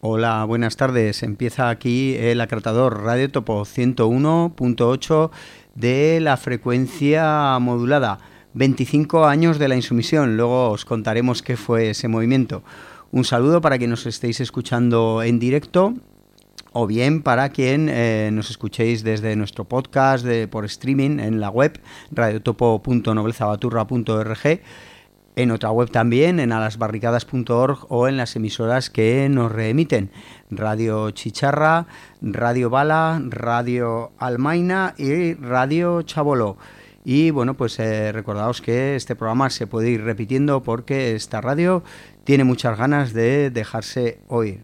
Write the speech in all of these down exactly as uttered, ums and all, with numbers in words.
Hola, buenas tardes. Empieza aquí el acratador Radio Topo ciento uno punto ocho de la frecuencia modulada. veinticinco años de la insumisión. Luego os contaremos qué fue ese movimiento. Un saludo para quien nos estéis escuchando en directo o bien para quien eh, nos escuchéis desde nuestro podcast de, por streaming en la web radiotopo punto nobelzabaturra punto org, en otra web también, en alasbarricadas punto org o en las emisoras que nos reemiten: Radio Chicharra, Radio Bala, Radio Almaina y Radio Chaboló. Y bueno, pues eh, recordaos que este programa se puede ir repitiendo porque esta radio tiene muchas ganas de dejarse oír.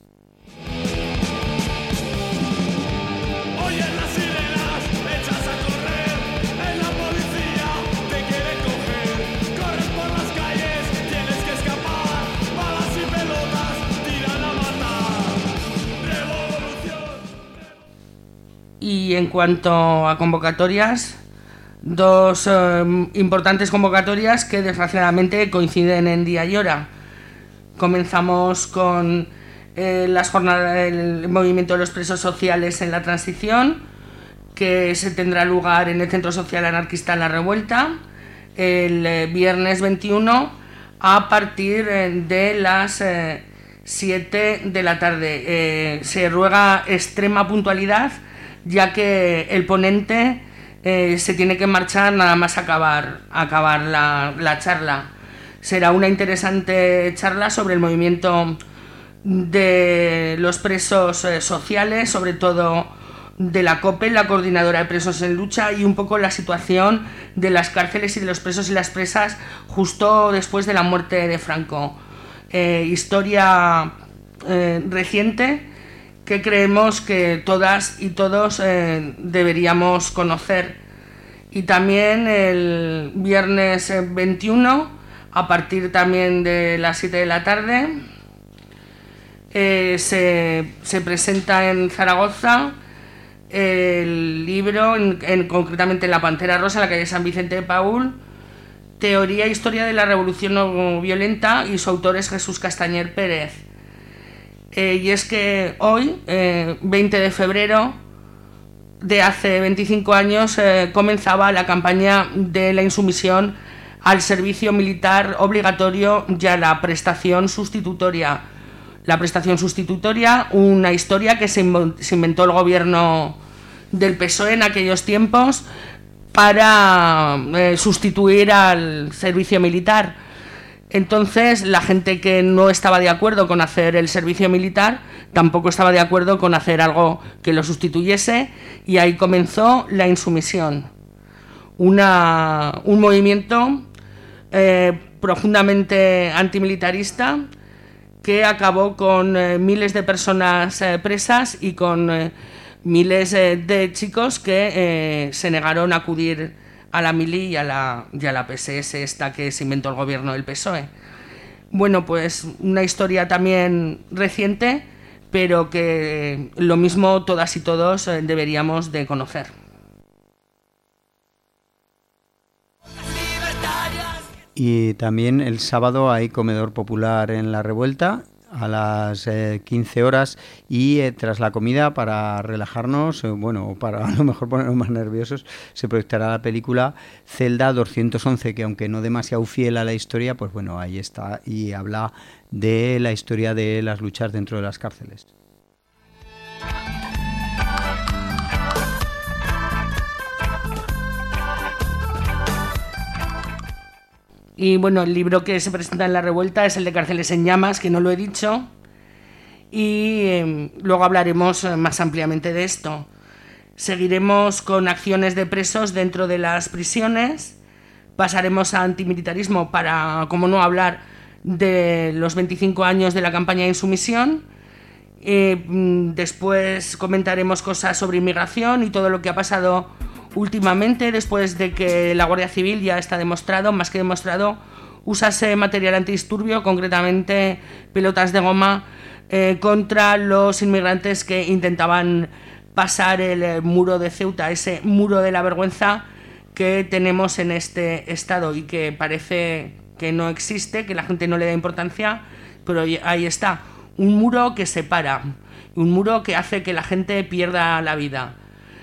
Y en cuanto a convocatorias, dos eh, importantes convocatorias que desgraciadamente coinciden en día y hora. Comenzamos con eh, las jornadas del movimiento de los presos sociales en la transición, que se tendrá lugar en el Centro Social Anarquista La Revuelta el eh, viernes veintiuno a partir eh, de las eh, siete de la tarde. Eh, se ruega extrema puntualidad, ya que el ponente eh, se tiene que marchar nada más acabar, acabar la, la charla. Será una interesante charla sobre el movimiento de los presos eh, sociales, sobre todo de la COPE, la Coordinadora de Presos en Lucha, y un poco la situación de las cárceles y de los presos y las presas justo después de la muerte de Franco. Eh, historia eh, reciente que creemos que todas y todos eh, deberíamos conocer. Y también el viernes veintiuno, a partir también de las siete de la tarde, eh, se, se presenta en Zaragoza el libro, en, en, concretamente en La Pantera Rosa, en la calle San Vicente de Paúl, Teoría e Historia de la Revolución No Violenta, y su autor es Jesús Castañer Pérez. Eh, y es que hoy, eh, veinte de febrero de hace veinticinco años, eh, comenzaba la campaña de la insumisión al servicio militar obligatorio y a la prestación sustitutoria. La prestación sustitutoria, una historia que se inventó el gobierno del P S O E en aquellos tiempos para eh, sustituir al servicio militar. Entonces, la gente que no estaba de acuerdo con hacer el servicio militar tampoco estaba de acuerdo con hacer algo que lo sustituyese, y ahí comenzó la insumisión. Una, un movimiento eh, profundamente antimilitarista que acabó con eh, miles de personas eh, presas y con eh, miles eh, de chicos que eh, se negaron a acudir a la mili y a la, y a la P S S, esta que se inventó el gobierno del P S O E. Bueno, pues una historia también reciente, pero que lo mismo todas y todos eh, deberíamos de conocer. Y también el sábado hay comedor popular en La Revuelta a las eh, quince horas, y eh, tras la comida, para relajarnos, eh, bueno, o para a lo mejor ponernos más nerviosos, se proyectará la película Celda doscientos once, que aunque no demasiado fiel a la historia, pues bueno, ahí está, y habla de la historia de las luchas dentro de las cárceles. Y bueno, el libro que se presenta en La Revuelta es el de Cárceles en Llamas, que no lo he dicho, y eh, luego hablaremos más ampliamente de esto. Seguiremos con acciones de presos dentro de las prisiones, pasaremos a antimilitarismo para, como no, hablar de los veinticinco años de la campaña de insumisión. Eh, después comentaremos cosas sobre inmigración y todo lo que ha pasado últimamente, después de que la Guardia Civil, ya está demostrado, más que demostrado, usase material antidisturbio, concretamente pelotas de goma, eh, contra los inmigrantes que intentaban pasar el eh, muro de Ceuta, ese muro de la vergüenza que tenemos en este estado y que parece que no existe, que la gente no le da importancia, pero ahí está. un muro que separa, un muro que hace que la gente pierda la vida.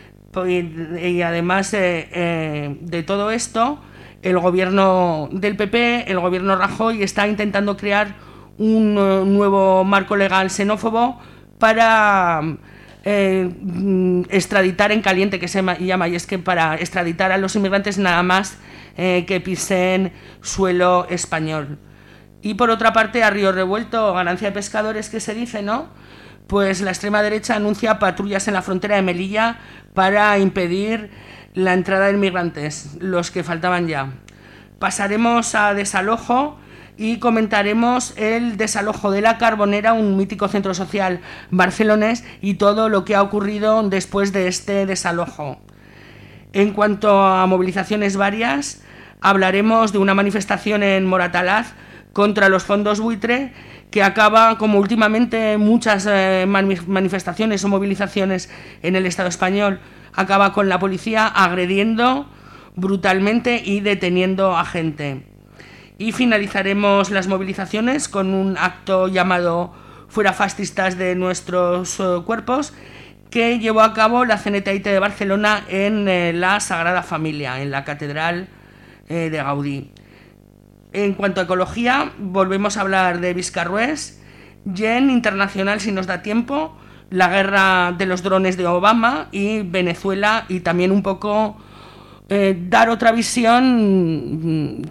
Y además eh, eh, de todo esto, el gobierno del P P, el gobierno Rajoy, está intentando crear un uh, nuevo marco legal xenófobo para eh, extraditar en caliente, que se llama, y es que para extraditar a los inmigrantes nada más eh, que pisen suelo español. Y por otra parte, a río revuelto, ganancia de pescadores, que se dice, ¿no? Pues la extrema derecha anuncia patrullas en la frontera de Melilla para impedir la entrada de inmigrantes, los que faltaban ya. Pasaremos a desalojo y comentaremos el desalojo de La Carbonera, un mítico centro social barcelonés, y todo lo que ha ocurrido después de este desalojo. En cuanto a movilizaciones varias, hablaremos de una manifestación en Moratalaz contra los fondos buitre, que acaba, como últimamente muchas eh, manifestaciones o movilizaciones en el Estado español, acaba con la policía agrediendo brutalmente y deteniendo a gente. Y finalizaremos las movilizaciones con un acto llamado Fuera fascistas de nuestros uh, cuerpos, que llevó a cabo la C N T I T de Barcelona en eh, la Sagrada Familia, en la Catedral eh, de Gaudí. En cuanto a ecología, volvemos a hablar de Viscarrués, Yen Internacional si nos da tiempo, la guerra de los drones de Obama y Venezuela, y también un poco eh, dar otra visión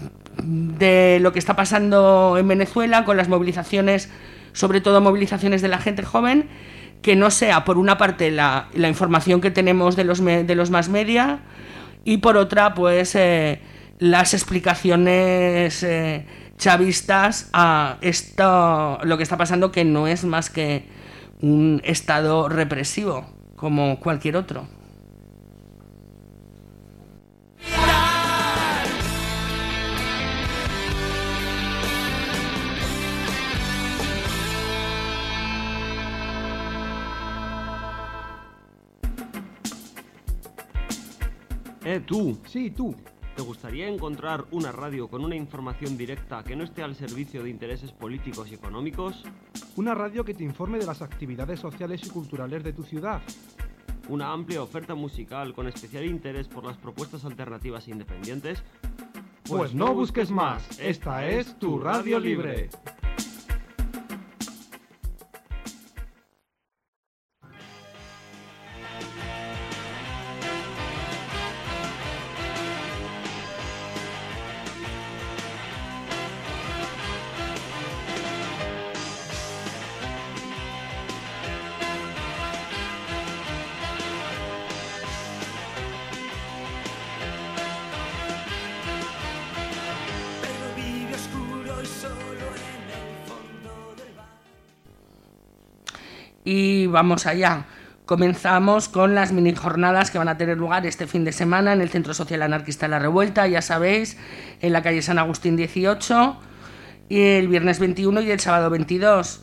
de lo que está pasando en Venezuela con las movilizaciones, sobre todo movilizaciones de la gente joven, que no sea por una parte la, la información que tenemos de los, de los más media y por otra pues eh, las explicaciones eh, chavistas a esto, lo que está pasando, que no es más que un estado represivo como cualquier otro. Eh, tú. Sí, tú. ¿Te gustaría encontrar una radio con una información directa que no esté al servicio de intereses políticos y económicos? Una radio que te informe de las actividades sociales y culturales de tu ciudad. Una amplia oferta musical con especial interés por las propuestas alternativas e independientes. Pues, pues no busques más, esta es tu Radio Libre. Y vamos allá. Comenzamos con las mini jornadas que van a tener lugar este fin de semana en el Centro Social Anarquista La Revuelta, ya sabéis, en la calle San Agustín dieciocho, y el viernes veintiuno y el sábado veintidós.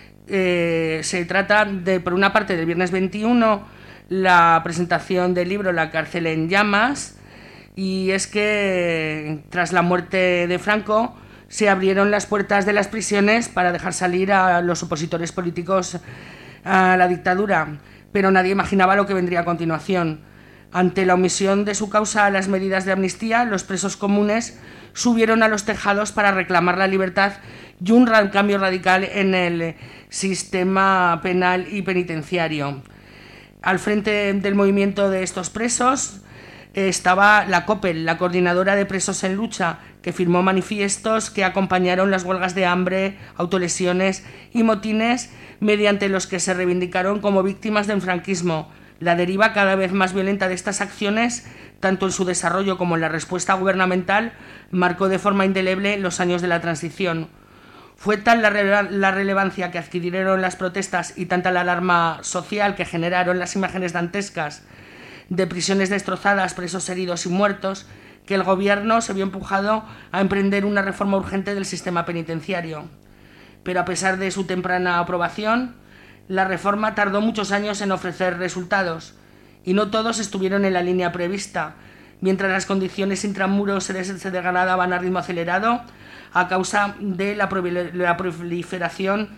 Eh, se trata de, por una parte, del viernes veintiuno, la presentación del libro La cárcel en llamas, y es que tras la muerte de Franco se abrieron las puertas de las prisiones para dejar salir a los opositores políticos a la dictadura, pero nadie imaginaba lo que vendría a continuación. Ante la omisión de su causa a las medidas de amnistía, los presos comunes subieron a los tejados para reclamar la libertad y un cambio radical en el sistema penal y penitenciario. Al frente del movimiento de estos presos estaba la COPEL, la Coordinadora de Presos en Lucha, que firmó manifiestos que acompañaron las huelgas de hambre, autolesiones y motines, mediante los que se reivindicaron como víctimas del franquismo. La deriva cada vez más violenta de estas acciones, tanto en su desarrollo como en la respuesta gubernamental, marcó de forma indeleble los años de la transición. Fue tal la, rele- la relevancia que adquirieron las protestas y tanta la alarma social que generaron las imágenes dantescas de prisiones destrozadas, presos heridos y muertos, que el gobierno se vio empujado a emprender una reforma urgente del sistema penitenciario. Pero a pesar de su temprana aprobación, la reforma tardó muchos años en ofrecer resultados, y no todos estuvieron en la línea prevista. Mientras las condiciones intramuros se, des- se degradaban a ritmo acelerado a causa de la, pro- la proliferación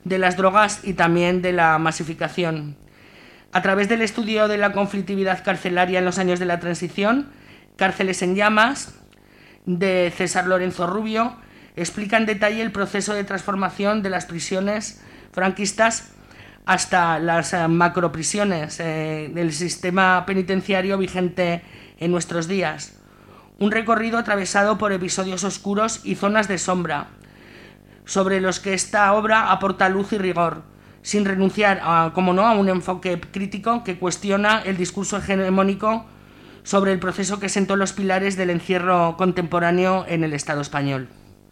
de las drogas y también de la masificación. A través del estudio de la conflictividad carcelaria en los años de la transición, Cárceles en llamas, de César Lorenzo Rubio, explica en detalle el proceso de transformación de las prisiones franquistas hasta las eh, macroprisiones eh, del sistema penitenciario vigente en nuestros días. Un recorrido atravesado por episodios oscuros y zonas de sombra, sobre los que esta obra aporta luz y rigor, sin renunciar, a, como no, a un enfoque crítico que cuestiona el discurso hegemónico sobre el proceso que sentó los pilares del encierro contemporáneo en el Estado español.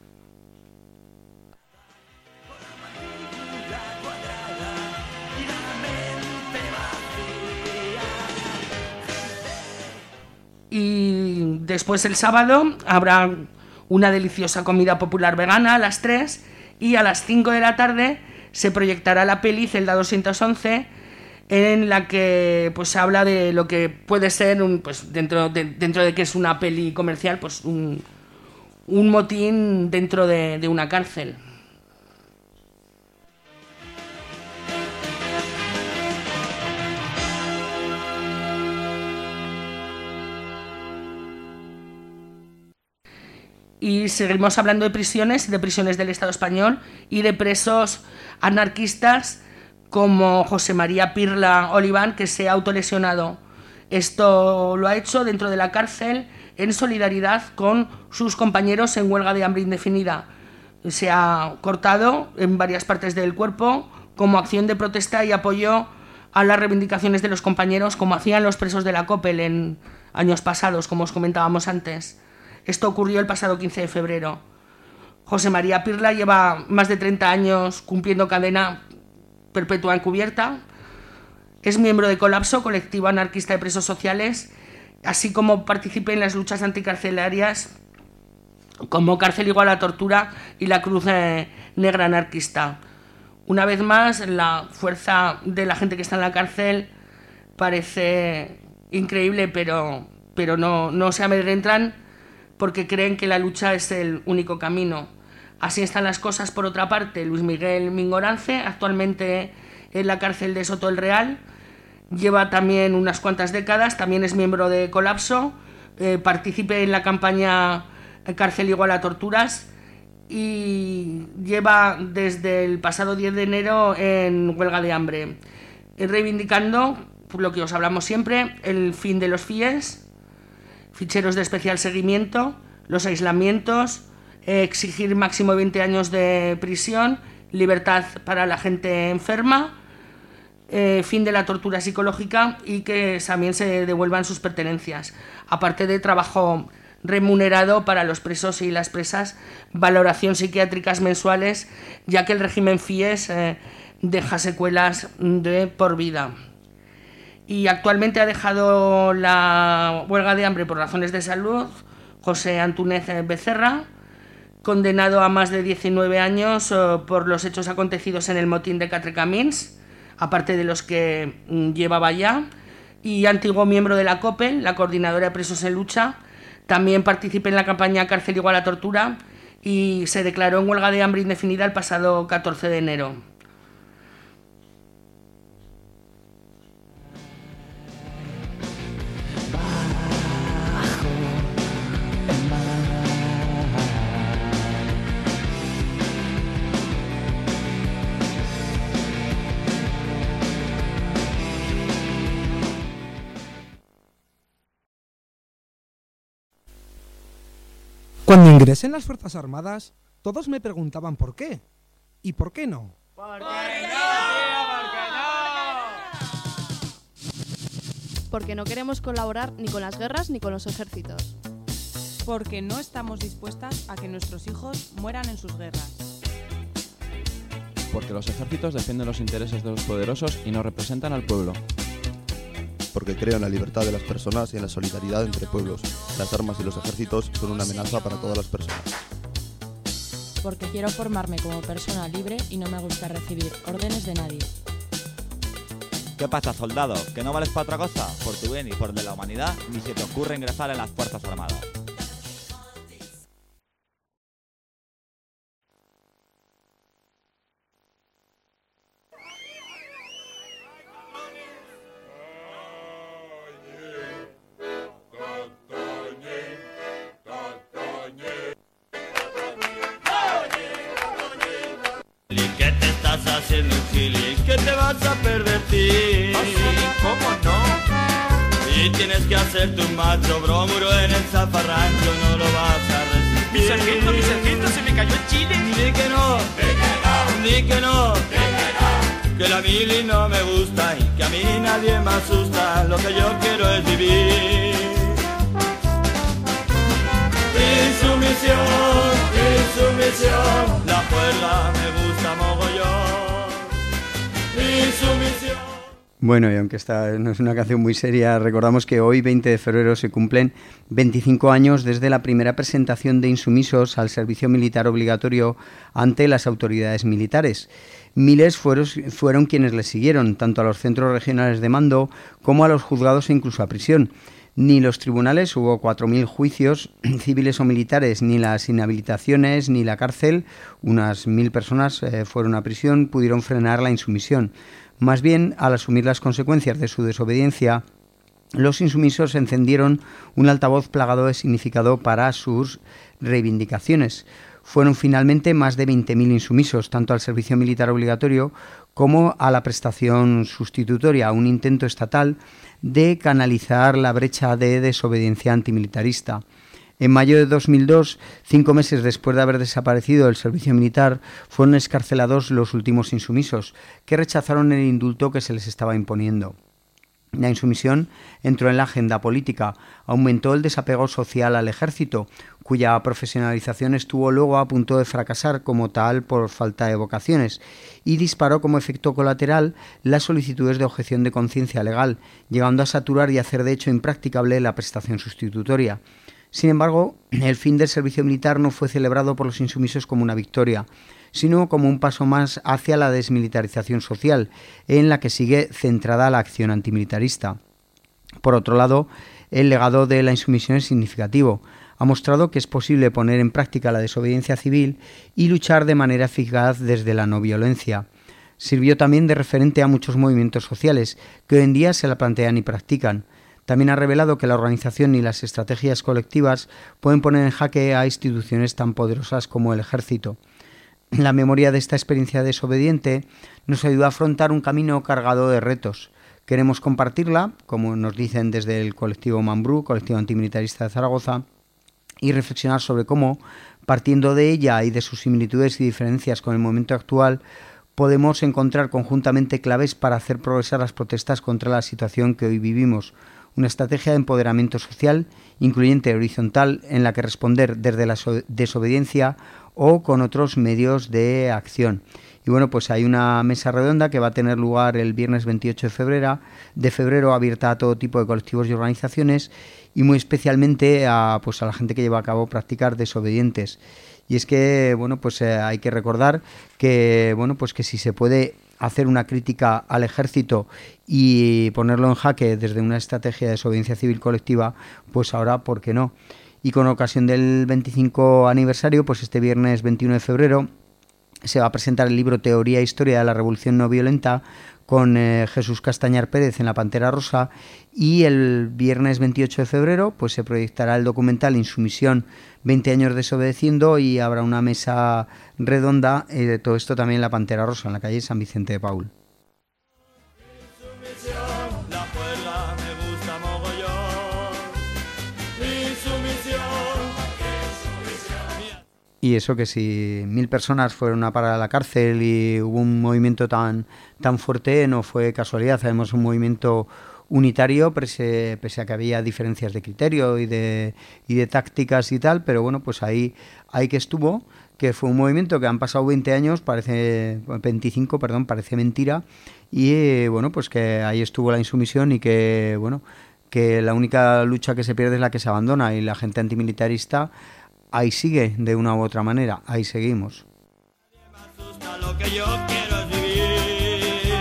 Y después el sábado habrá una deliciosa comida popular vegana a las tres y a las cinco de la tarde se proyectará la peli Celda doscientos once, en la que pues se habla de lo que puede ser un, pues dentro de, dentro de que es una peli comercial, pues un, un motín dentro de, de una cárcel. Y seguimos hablando de prisiones, de prisiones del Estado español y de presos anarquistas como José María Pirla Oliván, que se ha autolesionado. Esto lo ha hecho dentro de la cárcel en solidaridad con sus compañeros en huelga de hambre indefinida. Se ha cortado en varias partes del cuerpo como acción de protesta y apoyo a las reivindicaciones de los compañeros, como hacían los presos de la Copel en años pasados, como os comentábamos antes. Esto ocurrió el pasado quince de febrero. José María Pirla lleva más de treinta años cumpliendo cadena perpetua encubierta. Es miembro de Colapso, colectivo anarquista de presos sociales, así como participa en las luchas anticarcelarias como Cárcel Igual a Tortura y la Cruz eh, Negra Anarquista. Una vez más, la fuerza de la gente que está en la cárcel parece increíble, pero, pero no, no se amedrentan porque creen que la lucha es el único camino. Así están las cosas, por otra parte, Luis Miguel Mingorance, actualmente en la cárcel de Soto el Real, lleva también unas cuantas décadas, también es miembro de Colapso, eh, participa en la campaña Cárcel Igual a Torturas y lleva desde el pasado diez de enero en huelga de hambre, reivindicando, por lo que os hablamos siempre, el fin de los F I E S, ficheros de especial seguimiento, los aislamientos, eh, exigir máximo veinte años de prisión, libertad para la gente enferma, eh, fin de la tortura psicológica y que también se devuelvan sus pertenencias, aparte de trabajo remunerado para los presos y las presas, valoración psiquiátricas mensuales, ya que el régimen F I E S eh, deja secuelas de por vida. Y actualmente ha dejado la huelga de hambre por razones de salud José Antúnez Becerra, condenado a más de diecinueve años eh, por los hechos acontecidos en el motín de Quatre Camins, aparte de los que mm, llevaba ya, y antiguo miembro de la Copel, la Coordinadora de Presos en Lucha. También participó en la campaña Cárcel Igual a Tortura y se declaró en huelga de hambre indefinida el pasado catorce de enero. Cuando ingresé en las Fuerzas Armadas, todos me preguntaban por qué. ¿Y por qué no? ¿Por qué no, tío? ¿Por qué no? Porque no queremos colaborar ni con las guerras ni con los ejércitos. Porque no estamos dispuestas a que nuestros hijos mueran en sus guerras. Porque los ejércitos defienden los intereses de los poderosos y no representan al pueblo. Porque creo en la libertad de las personas y en la solidaridad entre pueblos. Las armas y los ejércitos son una amenaza para todas las personas. Porque quiero formarme como persona libre y no me gusta recibir órdenes de nadie. ¿Qué pasa, soldado? ¿Que no vales para otra cosa? Por tu bien y por el de la humanidad, ni se te ocurre ingresar en las Fuerzas Armadas. ¿Qué te estás haciendo, Gili? ¿Qué te vas a pervertir? ¿Ah, sí? ¿Cómo no? Y tienes que hacerte un macho bromuro en el zafarrancho, no lo vas a resistir. Mi sargento, mi sargento, se me cayó el chile. Di que no, di que no, di que no, di que no, que la mili no me gusta y que a mí nadie me asusta. Lo que yo quiero es vivir. Insumisión, insumisión, la juerga me gusta mogollón. Insumisión. Bueno, y aunque esta no es una canción muy seria, recordamos que hoy, veinte de febrero, se cumplen veinticinco años desde la primera presentación de insumisos al servicio militar obligatorio ante las autoridades militares. Miles fueron, fueron quienes les siguieron, tanto a los centros regionales de mando como a los juzgados e incluso a prisión. Ni los tribunales, hubo cuatro mil juicios civiles o militares, ni las inhabilitaciones, ni la cárcel, unas mil personas eh, fueron a prisión, pudieron frenar la insumisión. Más bien, al asumir las consecuencias de su desobediencia, los insumisos encendieron un altavoz plagado de significado para sus reivindicaciones. Fueron finalmente más de veinte mil insumisos, tanto al servicio militar obligatorio como a la prestación sustitutoria, un intento estatal de canalizar la brecha de desobediencia antimilitarista. En mayo de dos mil dos, cinco meses después de haber desaparecido el servicio militar, fueron excarcelados los últimos insumisos, que rechazaron el indulto que se les estaba imponiendo. La insumisión entró en la agenda política, aumentó el desapego social al ejército, cuya profesionalización estuvo luego a punto de fracasar como tal por falta de vocaciones, y disparó como efecto colateral las solicitudes de objeción de conciencia legal, llegando a saturar y hacer de hecho impracticable la prestación sustitutoria. Sin embargo, el fin del servicio militar no fue celebrado por los insumisos como una victoria, sino como un paso más hacia la desmilitarización social, en la que sigue centrada la acción antimilitarista. Por otro lado, el legado de la insumisión es significativo. Ha mostrado que es posible poner en práctica la desobediencia civil y luchar de manera eficaz desde la no violencia. Sirvió también de referente a muchos movimientos sociales que hoy en día se la plantean y practican. También ha revelado que la organización y las estrategias colectivas pueden poner en jaque a instituciones tan poderosas como el ejército. La memoria de esta experiencia desobediente nos ayuda a afrontar un camino cargado de retos. Queremos compartirla, como nos dicen desde el colectivo Mambrú, colectivo antimilitarista de Zaragoza, y reflexionar sobre cómo, partiendo de ella y de sus similitudes y diferencias con el momento actual, podemos encontrar conjuntamente claves para hacer progresar las protestas contra la situación que hoy vivimos. Una estrategia de empoderamiento social, incluyente y horizontal, en la que responder desde la so- desobediencia o con otros medios de acción. Y bueno, pues hay una mesa redonda que va a tener lugar el viernes veintiocho de febrero, de febrero abierta a todo tipo de colectivos y organizaciones, y muy especialmente a, pues a la gente que lleva a cabo prácticas desobedientes. Y es que, bueno, pues eh, hay que recordar que, bueno, pues que si se puede hacer una crítica al ejército y ponerlo en jaque desde una estrategia de desobediencia civil colectiva, pues ahora, ¿por qué no? Y con ocasión del veinticinco aniversario, pues este viernes veintiuno de febrero se va a presentar el libro Teoría e Historia de la Revolución No Violenta con eh, Jesús Castañar Pérez en la Pantera Rosa, y el viernes veintiocho de febrero pues se proyectará el documental Insumisión, veinte años desobedeciendo, y habrá una mesa redonda eh, de todo esto también en la Pantera Rosa, en la calle San Vicente de Paúl. Y eso, que si mil personas fueron a parar a la cárcel y hubo un movimiento tan, tan fuerte, no fue casualidad. Sabemos un movimiento unitario, pese, pese a que había diferencias de criterio y de, y de tácticas y tal, pero bueno, pues ahí, ahí que estuvo, que fue un movimiento que han pasado veinte años, parece veinticinco, perdón, parece mentira, y bueno, pues que ahí estuvo la insumisión, y que, bueno, que la única lucha que se pierde es la que se abandona, y la gente antimilitarista ahí sigue de una u otra manera, ahí seguimos. Lo que yo quiero es vivir.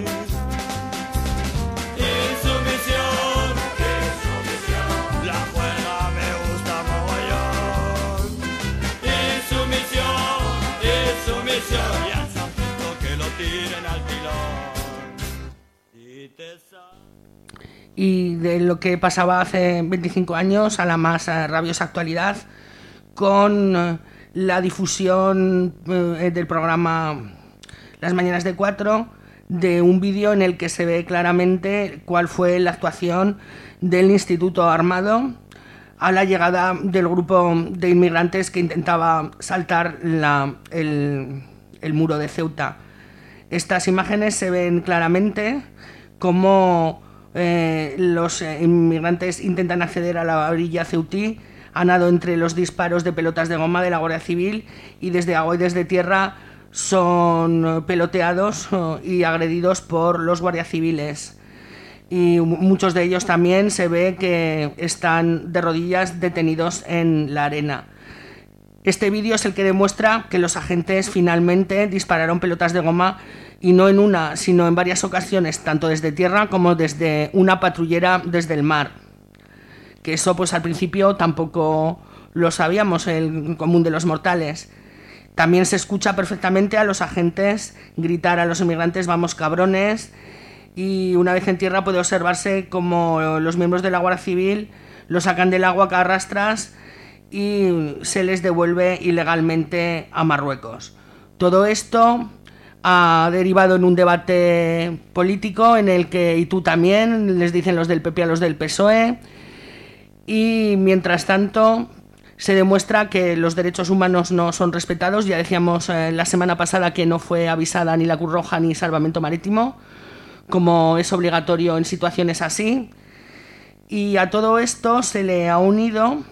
Insumisión, insumisión, la juerga me gusta mogollón. Insumisión, insumisión, y al sargento que lo tiren al pilón. Y, te y de lo que pasaba hace veinticinco años a la más rabiosa actualidad, con la difusión eh, del programa Las Mañanas de Cuatro, de un vídeo en el que se ve claramente cuál fue la actuación del Instituto Armado a la llegada del grupo de inmigrantes que intentaba saltar la, el, el muro de Ceuta. Estas imágenes se ven claramente cómo eh, los inmigrantes intentan acceder a la orilla ceutí, a nado entre los disparos de pelotas de goma de la Guardia Civil, y desde agua y desde tierra son peloteados y agredidos por los guardias civiles. Y muchos de ellos también se ve que están de rodillas detenidos en la arena. Este vídeo es el que demuestra que los agentes finalmente dispararon pelotas de goma, y no en una, sino en varias ocasiones, tanto desde tierra como desde una patrullera desde el mar. Que eso pues al principio tampoco lo sabíamos, el común de los mortales. También se escucha perfectamente a los agentes gritar a los inmigrantes «vamos cabrones», y una vez en tierra puede observarse como los miembros de la Guardia Civil los sacan del agua a rastras y se les devuelve ilegalmente a Marruecos. Todo esto ha derivado en un debate político en el que, y tú también, les dicen los del P P a los del P S O E, y mientras tanto se demuestra que los derechos humanos no son respetados. Ya decíamos eh, la semana pasada que no fue avisada ni la Cruz Roja ni Salvamento Marítimo, como es obligatorio en situaciones así. Y a todo esto se le ha unido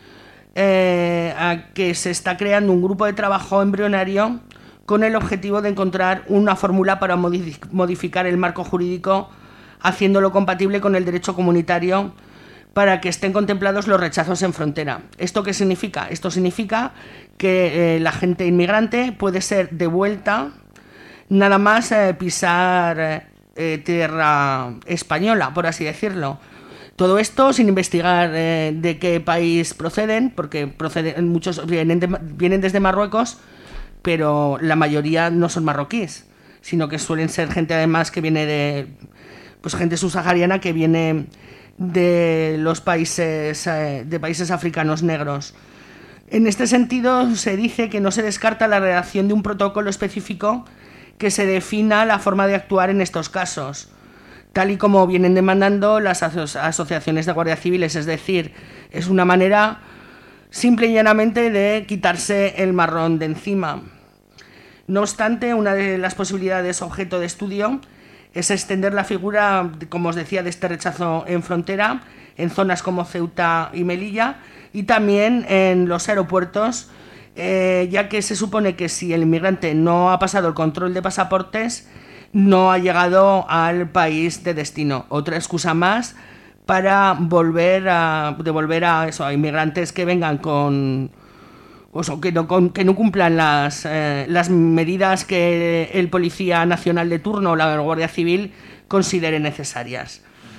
eh, a que se está creando un grupo de trabajo embrionario con el objetivo de encontrar una fórmula para modificar el marco jurídico, haciéndolo compatible con el derecho comunitario, para que estén contemplados los rechazos en frontera. ¿Esto qué significa? Esto significa que eh, la gente inmigrante puede ser devuelta nada más eh, pisar eh, tierra española, por así decirlo. Todo esto sin investigar eh, de qué país proceden, porque proceden, muchos vienen, de, vienen desde Marruecos, pero la mayoría no son marroquíes, sino que suelen ser gente además que viene de, pues gente subsahariana que viene de los países, eh, de países africanos negros. En este sentido, se dice que no se descarta la redacción de un protocolo específico que se defina la forma de actuar en estos casos, tal y como vienen demandando las aso- asociaciones de guardias civiles. Es decir, es una manera simple y llanamente de quitarse el marrón de encima. No obstante, una de las posibilidades objeto de estudio es extender la figura, como os decía, de este rechazo en frontera, en zonas como Ceuta y Melilla, y también en los aeropuertos, eh, ya que se supone que si el inmigrante no ha pasado el control de pasaportes, no ha llegado al país de destino. Otra excusa más para volver a devolver a, eso, a inmigrantes que vengan con... O sea, que, no, con, que no cumplan las, eh, las medidas que el Policía Nacional de turno o la Guardia Civil considere necesarias.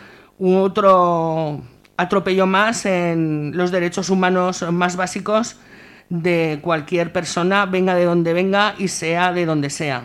Otro atropello más en los derechos humanos más básicos de cualquier persona, venga de donde venga y sea de donde sea.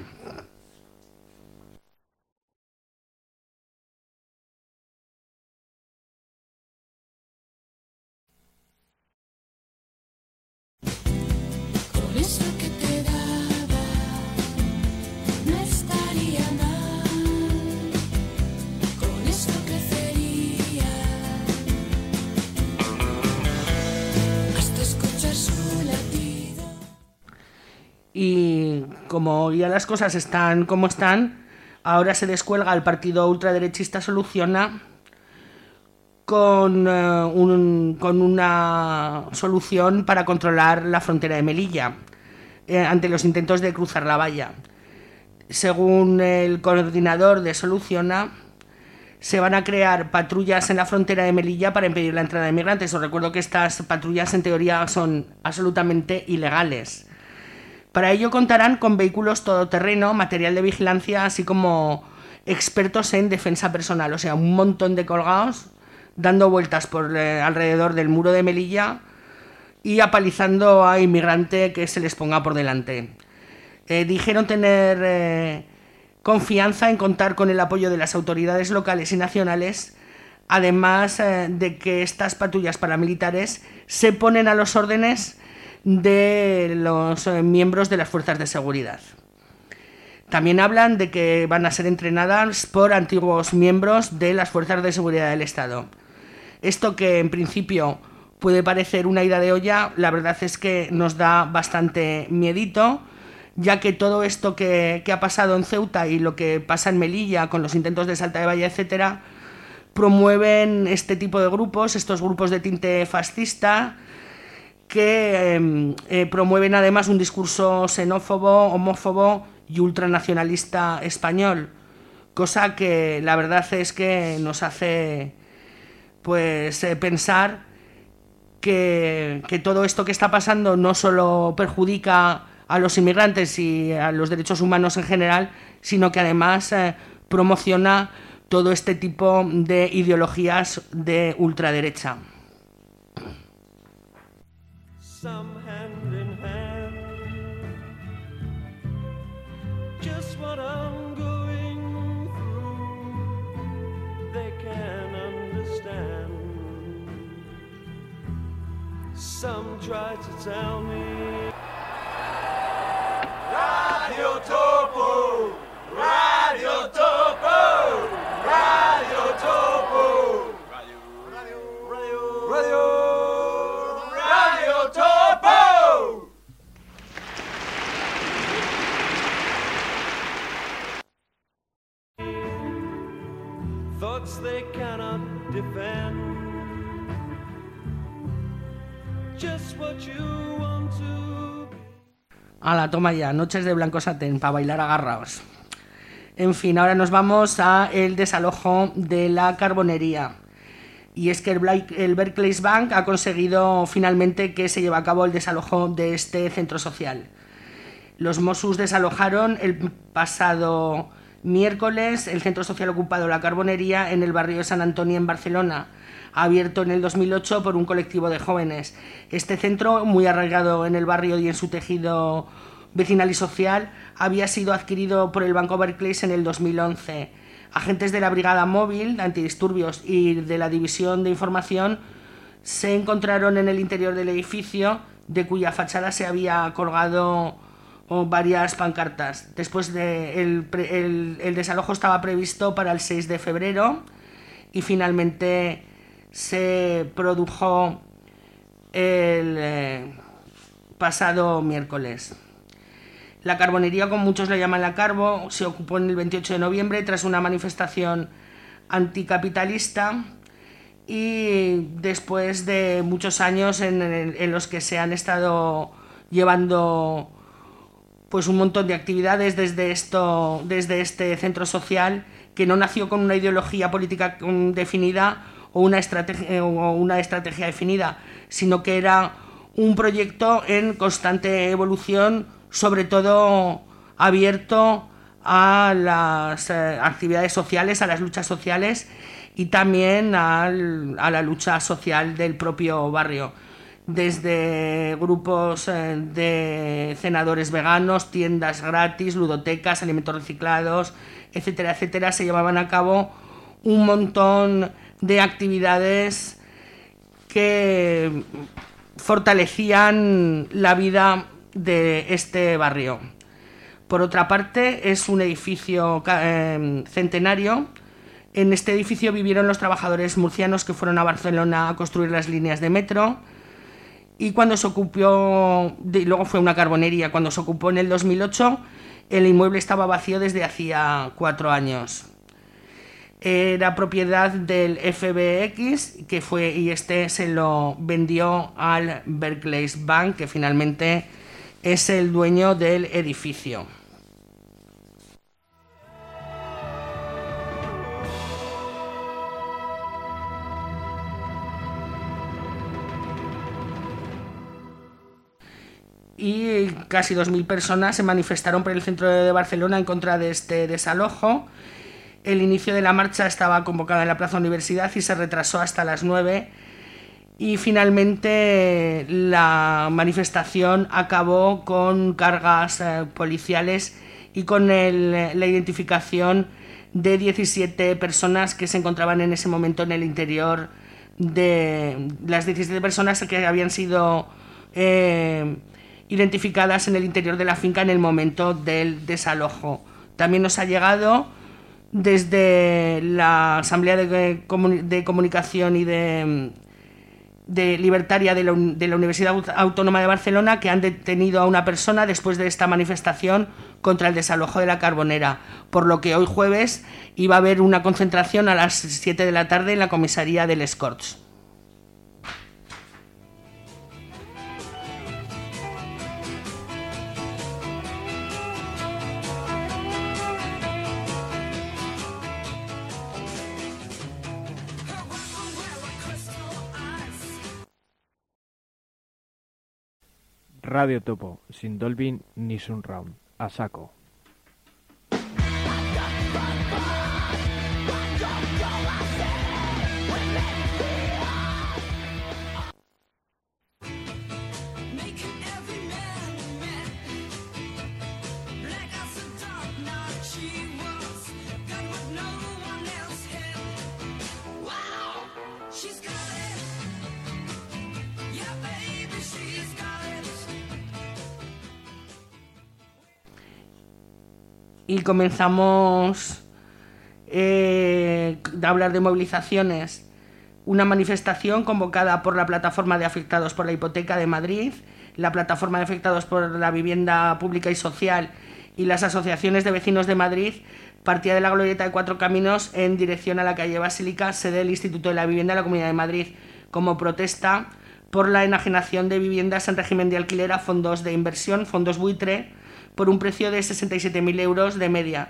Y como ya las cosas están como están, ahora se descuelga el partido ultraderechista Soluciona con, uh, un, con una solución para controlar la frontera de Melilla eh, ante los intentos de cruzar la valla. Según el coordinador de Soluciona, se van a crear patrullas en la frontera de Melilla para impedir la entrada de migrantes. Os recuerdo que estas patrullas en teoría son absolutamente ilegales. Para ello contarán con vehículos todoterreno, material de vigilancia, así como expertos en defensa personal. O sea, un montón de colgados dando vueltas por eh, alrededor del muro de Melilla y apalizando a inmigrante que se les ponga por delante. Eh, dijeron tener eh, confianza en contar con el apoyo de las autoridades locales y nacionales, además eh, de que estas patrullas paramilitares se ponen a los órdenes de los eh, miembros de las fuerzas de seguridad. También hablan de que van a ser entrenadas por antiguos miembros de las fuerzas de seguridad del Estado. Esto, que en principio puede parecer una ida de olla, la verdad es que nos da bastante miedito, ya que todo esto que, que ha pasado en Ceuta y lo que pasa en Melilla con los intentos de Salta de Valle, etcétera, promueven este tipo de grupos, estos grupos de tinte fascista, que eh, eh, promueven además un discurso xenófobo, homófobo y ultranacionalista español, cosa que la verdad es que nos hace pues eh, pensar que, que todo esto que está pasando no solo perjudica a los inmigrantes y a los derechos humanos en general, sino que además eh, promociona todo este tipo de ideologías de ultraderecha. Some hand in hand, just what I'm going through, they can understand. Some try to tell me Radio Topo, Radio Topo, Radio Topo, Radio, Radio, Radio. Thoughts they cannot defend. Just what you want to. A la toma ya, noches de blanco satén para bailar agarraos. En fin, ahora nos vamos a el desalojo de la carbonería. Y es que el, Black, el Berkeley Bank ha conseguido finalmente que se lleve a cabo el desalojo de este centro social. Los Mossos desalojaron el pasado miércoles el centro social ocupado La Carbonería en el barrio de San Antonio en Barcelona, abierto en el dos mil ocho por un colectivo de jóvenes. Este centro, muy arraigado en el barrio y en su tejido vecinal y social, había sido adquirido por el Banco Barclays en el dos mil once. Agentes de la Brigada Móvil de Antidisturbios y de la División de Información se encontraron en el interior del edificio, de cuya fachada se había colgado varias pancartas. Después de el, el, el desalojo estaba previsto para el seis de febrero y finalmente se produjo el eh, pasado miércoles. La carbonería, como muchos la llaman la Carbo, se ocupó en el veintiocho de noviembre tras una manifestación anticapitalista y después de muchos años en, en, en los que se han estado llevando pues un montón de actividades desde, esto, desde este centro social, que no nació con una ideología política definida o una estrategia, o una estrategia definida, sino que era un proyecto en constante evolución, sobre todo abierto a las eh, actividades sociales, a las luchas sociales y también al, a la lucha social del propio barrio. Desde grupos eh, de cenadores veganos, tiendas gratis, ludotecas, alimentos reciclados, etcétera, etcétera, se llevaban a cabo un montón de actividades que fortalecían la vida de este barrio. Por otra parte, es un edificio eh, centenario. En este edificio vivieron los trabajadores murcianos que fueron a Barcelona a construir las líneas de metro. Y cuando se ocupó, de, luego fue una carbonería, cuando se ocupó en el dos mil ocho, el inmueble estaba vacío desde hacía cuatro años. Era propiedad del F B X, que fue, y este se lo vendió al Berkeley Bank, que finalmente es el dueño del edificio. Y casi dos mil personas se manifestaron por el centro de Barcelona en contra de este desalojo. El inicio de la marcha estaba convocada en la Plaza Universidad y se retrasó hasta las nueve. Y finalmente la manifestación acabó con cargas eh, policiales y con el, la identificación de diecisiete personas que se encontraban en ese momento en el interior de las diecisiete personas que habían sido eh, identificadas en el interior de la finca en el momento del desalojo. También nos ha llegado desde la Asamblea de, Comun- de Comunicación y de, de Libertaria de la, de la Universidad Autónoma de Barcelona, que han detenido a una persona después de esta manifestación contra el desalojo de la Carbonera, por lo que hoy jueves iba a haber una concentración a las siete de la tarde en la comisaría del Escorts. Radio Topo, sin Dolby ni Surround, a saco. Y comenzamos eh, a hablar de movilizaciones. Una manifestación convocada por la Plataforma de Afectados por la Hipoteca de Madrid, la Plataforma de Afectados por la Vivienda Pública y Social y las asociaciones de vecinos de Madrid, partía de la Glorieta de Cuatro Caminos en dirección a la calle Basílica, sede del Instituto de la Vivienda de la Comunidad de Madrid, como protesta por la enajenación de viviendas en régimen de alquiler a fondos de inversión, fondos buitre, por un precio de sesenta y siete mil euros de media.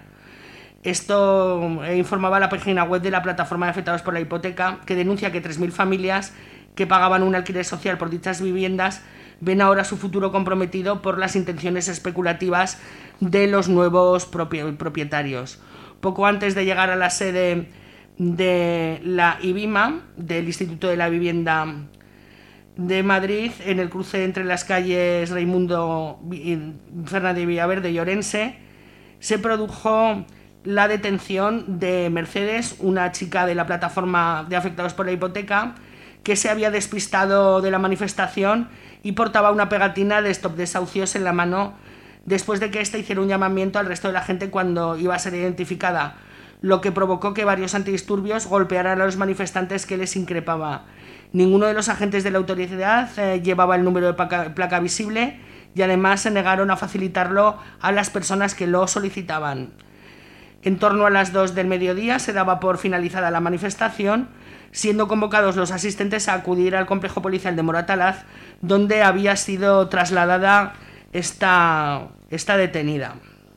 Esto eh, informaba la página web de la Plataforma de Afectados por la Hipoteca, que denuncia que tres mil familias que pagaban un alquiler social por dichas viviendas ven ahora su futuro comprometido por las intenciones especulativas de los nuevos propietarios. Poco antes de llegar a la sede de la IBIMA, del Instituto de la Vivienda de Madrid, en el cruce entre las calles Raimundo Fernández Villaverde y Orense, se produjo la detención de Mercedes, una chica de la Plataforma de Afectados por la Hipoteca, que se había despistado de la manifestación y portaba una pegatina de Stop Desahucios en la mano, después de que ésta hiciera un llamamiento al resto de la gente cuando iba a ser identificada, lo que provocó que varios antidisturbios golpearan a los manifestantes que les increpaba. Ninguno de los agentes de la autoridad eh, llevaba el número de placa, placa visible y además se negaron a facilitarlo a las personas que lo solicitaban. En torno a las dos del mediodía se daba por finalizada la manifestación, siendo convocados los asistentes a acudir al complejo policial de Moratalaz, donde había sido trasladada esta, esta detenida.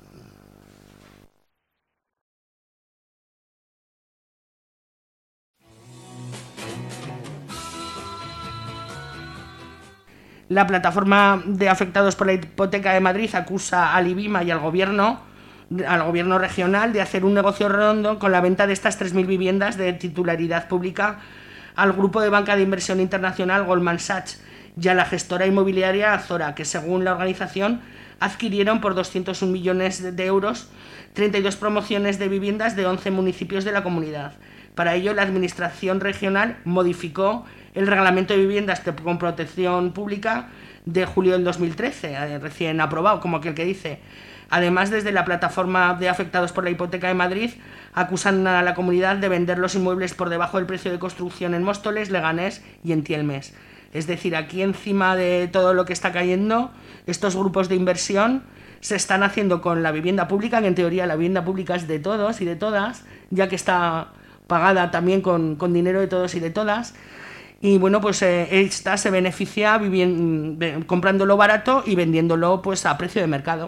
La Plataforma de Afectados por la Hipoteca de Madrid acusa al IBIMA y al gobierno, al gobierno regional de hacer un negocio redondo con la venta de estas tres mil viviendas de titularidad pública al grupo de banca de inversión internacional Goldman Sachs y a la gestora inmobiliaria Azora, que según la organización adquirieron por doscientos un millones de euros treinta y dos promociones de viviendas de once municipios de la comunidad. Para ello, la Administración regional modificó el Reglamento de Viviendas con Protección Pública de julio del dos mil trece, recién aprobado, como aquel que dice. Además, desde la Plataforma de Afectados por la Hipoteca de Madrid, acusan a la comunidad de vender los inmuebles por debajo del precio de construcción en Móstoles, Leganés y en Tielmes. Es decir, aquí encima de todo lo que está cayendo, estos grupos de inversión se están haciendo con la vivienda pública, que en teoría la vivienda pública es de todos y de todas, ya que está pagada también con, con dinero de todos y de todas. Y bueno, pues eh, esta se beneficia vivien- comprándolo barato y vendiéndolo pues a precio de mercado.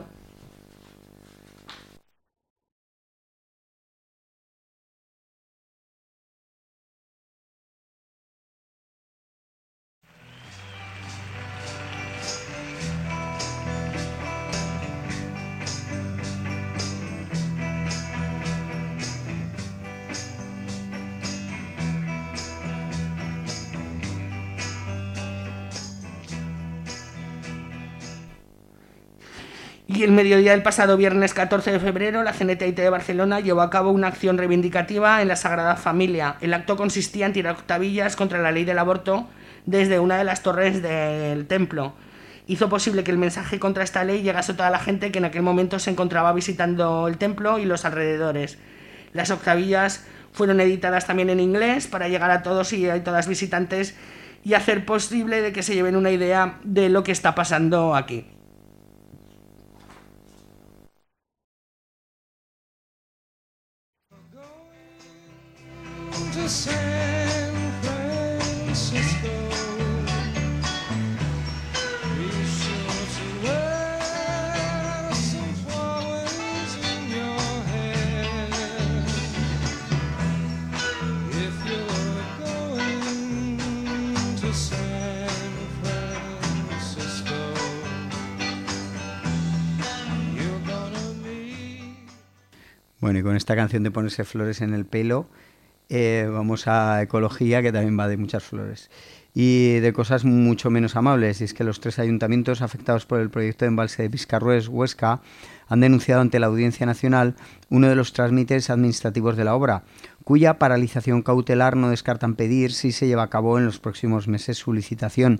Y el mediodía del pasado viernes catorce de febrero, la C N T I T de Barcelona llevó a cabo una acción reivindicativa en la Sagrada Familia. El acto consistía en tirar octavillas contra la ley del aborto desde una de las torres del templo. hizo posible que el mensaje contra esta ley llegase a toda la gente que en aquel momento se encontraba visitando el templo y los alrededores. Las octavillas fueron editadas también en inglés para llegar a todos y a todas visitantes y hacer posible de que se lleven una idea de lo que está pasando aquí. Bueno, y con esta canción de ponerse flores en el pelo, eh, vamos a ecología, que también va de muchas flores. Y de cosas mucho menos amables, y es que los tres ayuntamientos afectados por el proyecto de embalse de Viscarrués, Huesca, han denunciado ante la Audiencia Nacional uno de los trámites administrativos de la obra, cuya paralización cautelar no descartan pedir si se lleva a cabo en los próximos meses su licitación.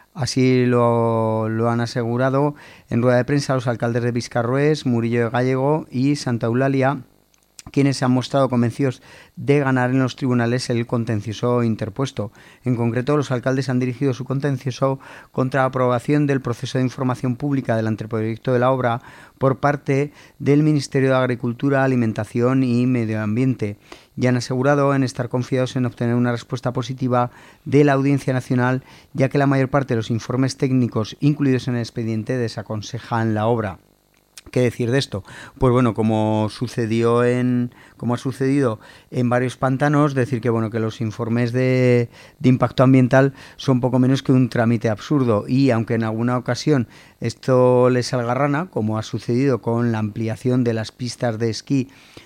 Así lo, lo han asegurado en rueda de prensa los alcaldes de Viscarrués, Murillo de Gallego y Santa Eulalia, quienes se han mostrado convencidos de ganar en los tribunales el contencioso interpuesto. En concreto, los alcaldes han dirigido su contencioso contra la aprobación del proceso de información pública del anteproyecto de la obra por parte del Ministerio de Agricultura, Alimentación y Medio Ambiente, y han asegurado en estar confiados en obtener una respuesta positiva de la Audiencia Nacional, ya que la mayor parte de los informes técnicos incluidos en el expediente desaconsejan la obra. ¿Qué decir de esto? Pues bueno, como sucedió en, como ha sucedido en varios pantanos, decir que bueno que los informes de, de impacto ambiental son poco menos que un trámite absurdo, y aunque en alguna ocasión esto les salga rana, como ha sucedido con la ampliación de las pistas de esquí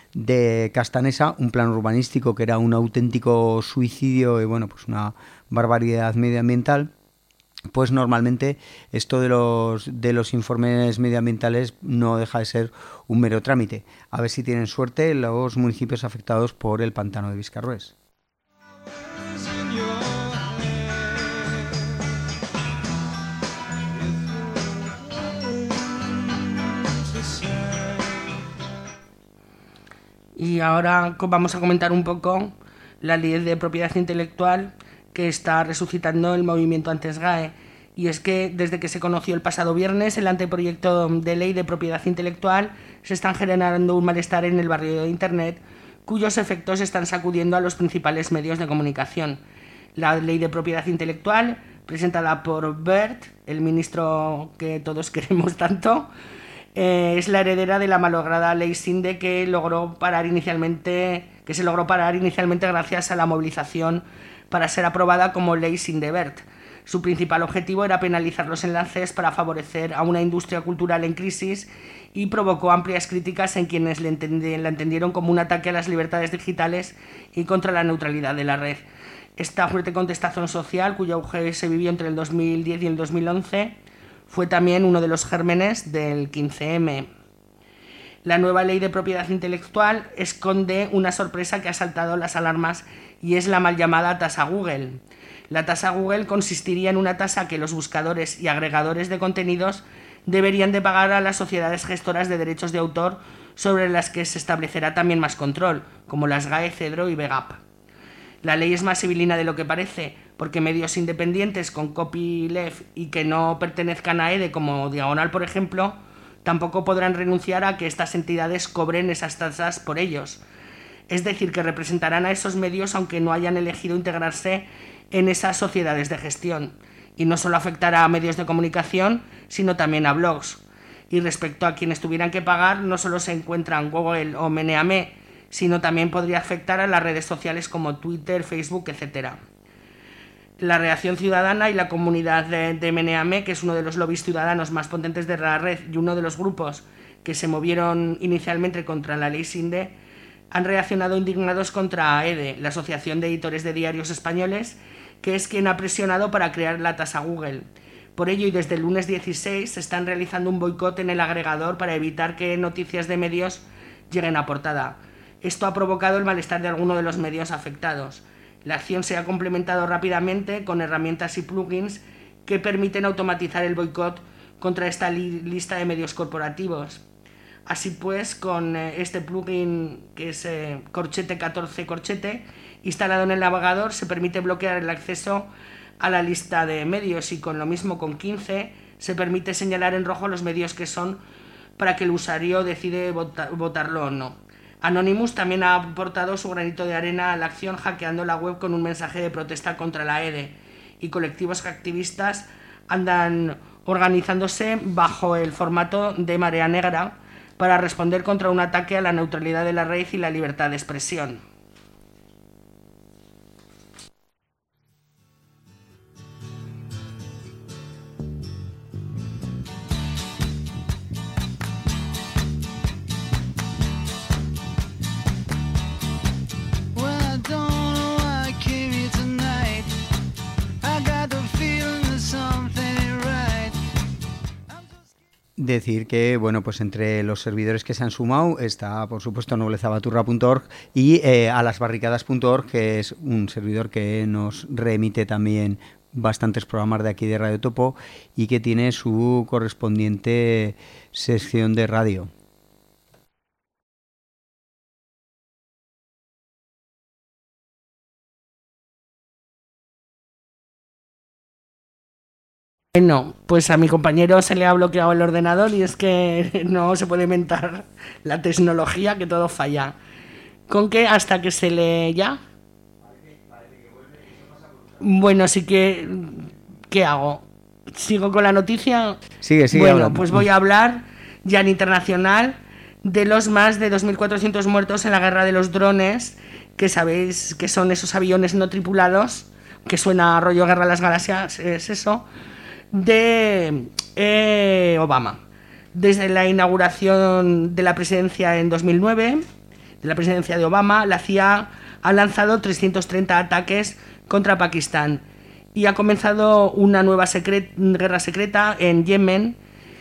de Castanesa, un plan urbanístico que era un auténtico suicidio y bueno, pues una barbaridad medioambiental, pues normalmente esto de los de los informes medioambientales no deja de ser un mero trámite. A ver si tienen suerte los municipios afectados por el pantano de Viscarrués. Y ahora vamos a comentar un poco la ley de propiedad intelectual que está resucitando el movimiento anti-SGAE. Y es que desde que se conoció el pasado viernes el anteproyecto de ley de propiedad intelectual, se están generando un malestar en el barrio de Internet, cuyos efectos están sacudiendo a los principales medios de comunicación. La ley de propiedad intelectual, presentada por Wert, el ministro que todos queremos tanto, eh, es la heredera de la malograda ley Sinde que logró parar inicialmente, que se logró parar inicialmente gracias a la movilización para ser aprobada como ley Sinde-Wert. Su principal objetivo era penalizar los enlaces para favorecer a una industria cultural en crisis y provocó amplias críticas en quienes la entendieron como un ataque a las libertades digitales y contra la neutralidad de la red. Esta fuerte contestación social, cuyo auge se vivió entre el dos mil diez y el dos mil once, fue también uno de los gérmenes del quince eme. La nueva ley de propiedad intelectual esconde una sorpresa que ha saltado las alarmas y es la mal llamada tasa Google. La tasa Google consistiría en una tasa que los buscadores y agregadores de contenidos deberían de pagar a las sociedades gestoras de derechos de autor, sobre las que se establecerá también más control, como las GAE, Cedro y Begap. La ley es más civilina de lo que parece, porque medios independientes con copyleft y que no pertenezcan a E D E, como Diagonal, por ejemplo, tampoco podrán renunciar a que estas entidades cobren esas tasas por ellos. Es decir, que representarán a esos medios aunque no hayan elegido integrarse en esas sociedades de gestión. Y no solo afectará a medios de comunicación, sino también a blogs. Y respecto a quienes tuvieran que pagar, no solo se encuentran Google o Meneame, sino también podría afectar a las redes sociales como Twitter, Facebook, etcétera. La reacción ciudadana y la comunidad de, de Meneame, que es uno de los lobbies ciudadanos más potentes de la red y uno de los grupos que se movieron inicialmente contra la ley Sinde, han reaccionado indignados contra A E D E, la Asociación de Editores de Diarios Españoles, que es quien ha presionado para crear la tasa Google. Por ello, y desde el lunes dieciséis, se están realizando un boicot en el agregador para evitar que noticias de medios lleguen a portada. Esto ha provocado el malestar de algunos de los medios afectados. La acción se ha complementado rápidamente con herramientas y plugins que permiten automatizar el boicot contra esta li- lista de medios corporativos. Así pues, con eh, este plugin que es eh, Corchete catorce Corchete, instalado en el navegador, se permite bloquear el acceso a la lista de medios, y con lo mismo con quince se permite señalar en rojo los medios que son para que el usuario decide vota- votarlo o no. Anonymous también ha aportado su granito de arena a la acción hackeando la web con un mensaje de protesta contra la E D E, y colectivos activistas andan organizándose bajo el formato de Marea Negra para responder contra un ataque a la neutralidad de la red y la libertad de expresión. Decir que, bueno, pues entre los servidores que se han sumado está, por supuesto, noblezabaturra punto org y eh, alasbarricadas punto org, que es un servidor que nos remite también bastantes programas de aquí de Radio Topo y que tiene su correspondiente sección de radio. Bueno, pues a mi compañero se le ha bloqueado el ordenador y es que no se puede inventar la tecnología, que todo falla. ¿Con qué? Hasta que se le ya. Bueno, sí que... ¿Qué hago? ¿Sigo con la noticia? Sigue, sigue Bueno, hablando. pues voy a hablar ya en internacional de los más de dos mil cuatrocientos muertos en la guerra de los drones, que sabéis que son esos aviones no tripulados, que suena a rollo Guerra de las Galaxias, es eso, de eh, Obama. Desde la inauguración de la presidencia en dos mil nueve, de la presidencia de Obama, la C I A ha lanzado trescientos treinta ataques contra Pakistán y ha comenzado una nueva secret- guerra secreta en Yemen.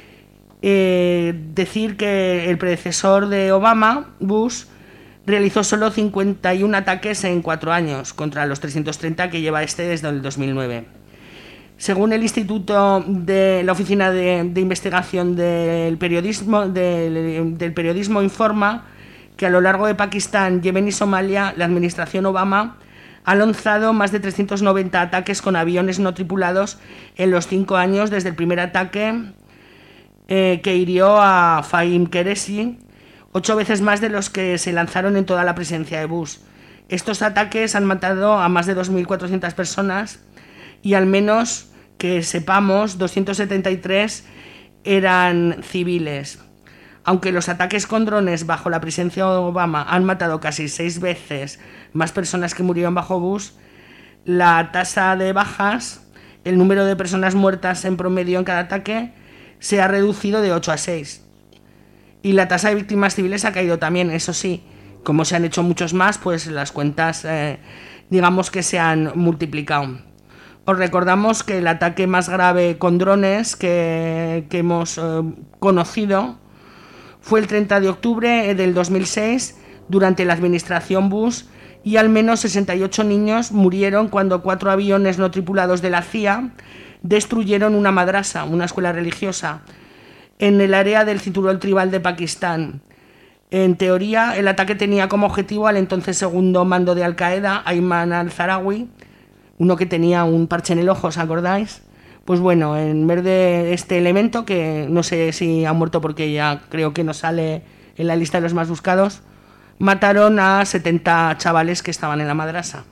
Eh, decir que el predecesor de Obama, Bush, realizó solo cincuenta y uno ataques en cuatro años contra los trescientos treinta que lleva este desde el dos mil nueve. Según el Instituto de la Oficina de, de Investigación del Periodismo, del, del Periodismo informa que a lo largo de Pakistán, Yemen y Somalia, la administración Obama ha lanzado más de trescientos noventa ataques con aviones no tripulados en los cinco años desde el primer ataque eh, que hirió a Fahim Qureshi, ocho veces más de los que se lanzaron en toda la presidencia de Bush. Estos ataques han matado a más de dos mil cuatrocientas personas y al menos que sepamos doscientos setenta y tres eran civiles. Aunque los ataques con drones bajo la presidencia de Obama han matado casi seis veces más personas que murieron bajo Bush, la tasa de bajas, el número de personas muertas en promedio en cada ataque, se ha reducido de ocho a seis. Y la tasa de víctimas civiles ha caído también, eso sí. Como se han hecho muchos más, pues las cuentas, eh, digamos que se han multiplicado. Os recordamos que el ataque más grave con drones que, que hemos eh, conocido fue el treinta de octubre del dos mil seis durante la administración Bush, y al menos sesenta y ocho niños murieron cuando cuatro aviones no tripulados de la C I A destruyeron una madrasa, una escuela religiosa, en el área del cinturón tribal de Pakistán. En teoría, el ataque tenía como objetivo al entonces segundo mando de Al-Qaeda, Ayman al-Zawahiri, uno que tenía un parche en el ojo, ¿os acordáis? Pues bueno, en vez de este elemento, que no sé si ha muerto porque ya creo que no sale en la lista de los más buscados, mataron a setenta chavales que estaban en la madrasa.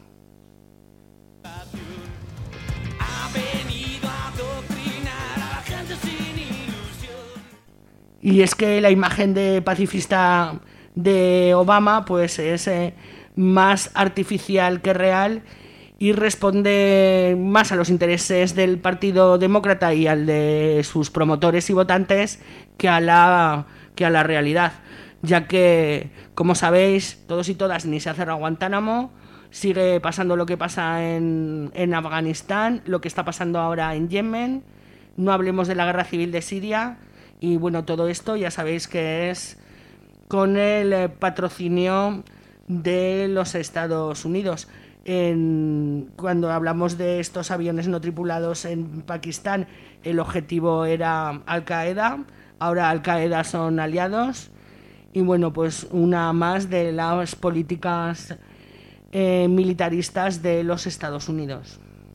Y es que la imagen de pacifista de Obama pues es eh, más artificial que real y responde más a los intereses del Partido Demócrata y al de sus promotores y votantes que a la, que a la realidad, ya que, como sabéis, todos y todas, ni se ha cerrado Guantánamo, sigue pasando lo que pasa en, en Afganistán, lo que está pasando ahora en Yemen, no hablemos de la guerra civil de Siria, y bueno, todo esto ya sabéis que es con el patrocinio de los Estados Unidos. En, cuando hablamos de estos aviones no tripulados en Pakistán, el objetivo era Al-Qaeda, ahora Al-Qaeda son aliados, y bueno, pues una más de las políticas eh, militaristas de los Estados Unidos.